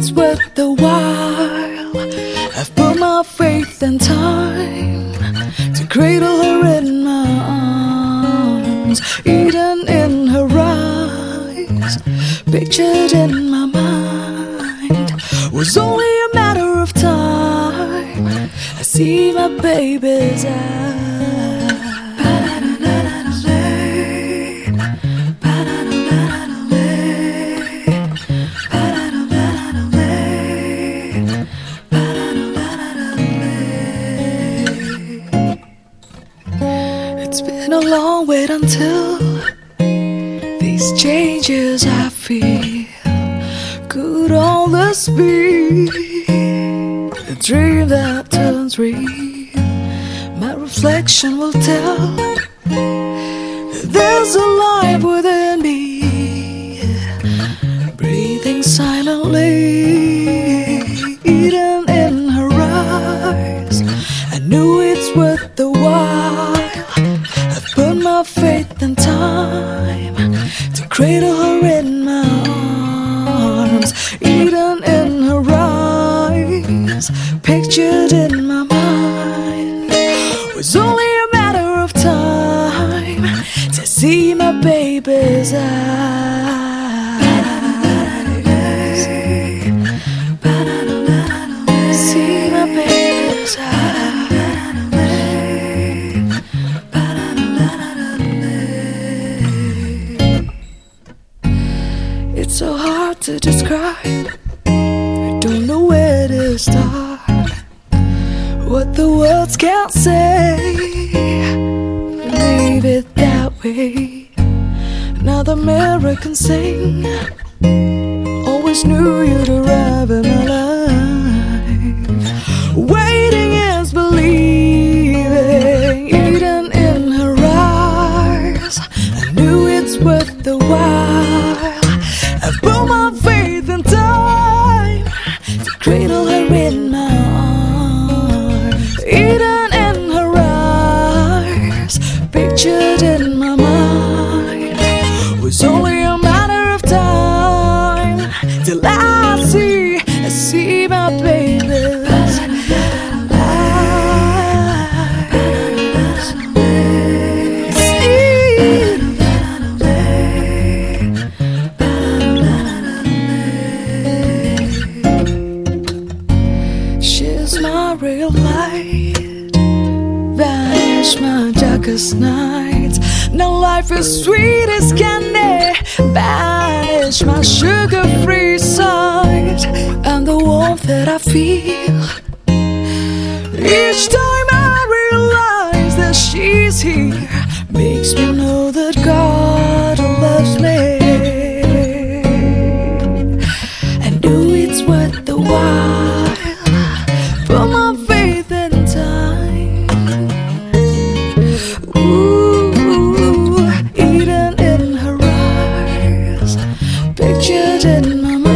it's worth the while. I've put my faith and time to cradle her in my arms, Eden in her eyes, pictured in my mind. Was only a matter of time. I see my baby's eyes. It's been a long wait until these changes I feel. Could all this be a dream that turns real? My reflection will tell there's a life within me, breathing silently, Eden in her eyes. I knew it's worth the while. I've put my faith and time to cradle her in my arms, Eden in her eyes, pictured in my mind. It was only a matter of time to see my baby's eyes. See my baby's eyes. It's so hard to describe. I don't know where to start. What the words can't say, leave it that way. Now the mirror can sing. Always knew you'd arrive in my life. Waiting is believing, Eden in her eyes. I knew it's worth the while. I've put my faith and time to cradle her in my arms, Eden in her eyes, pictured in my mind. It was only a matter of time till I see my baby's eyes. She's my real light, vanish my darkest nights. Now life is sweet as candy, banish my sugar-free side. And the warmth that I feel each time I realize that she's here makes me know that God loves me. I knew it's worth the while. Put my faith in time. Ooh, Eden in her eyes, pictured in my mind.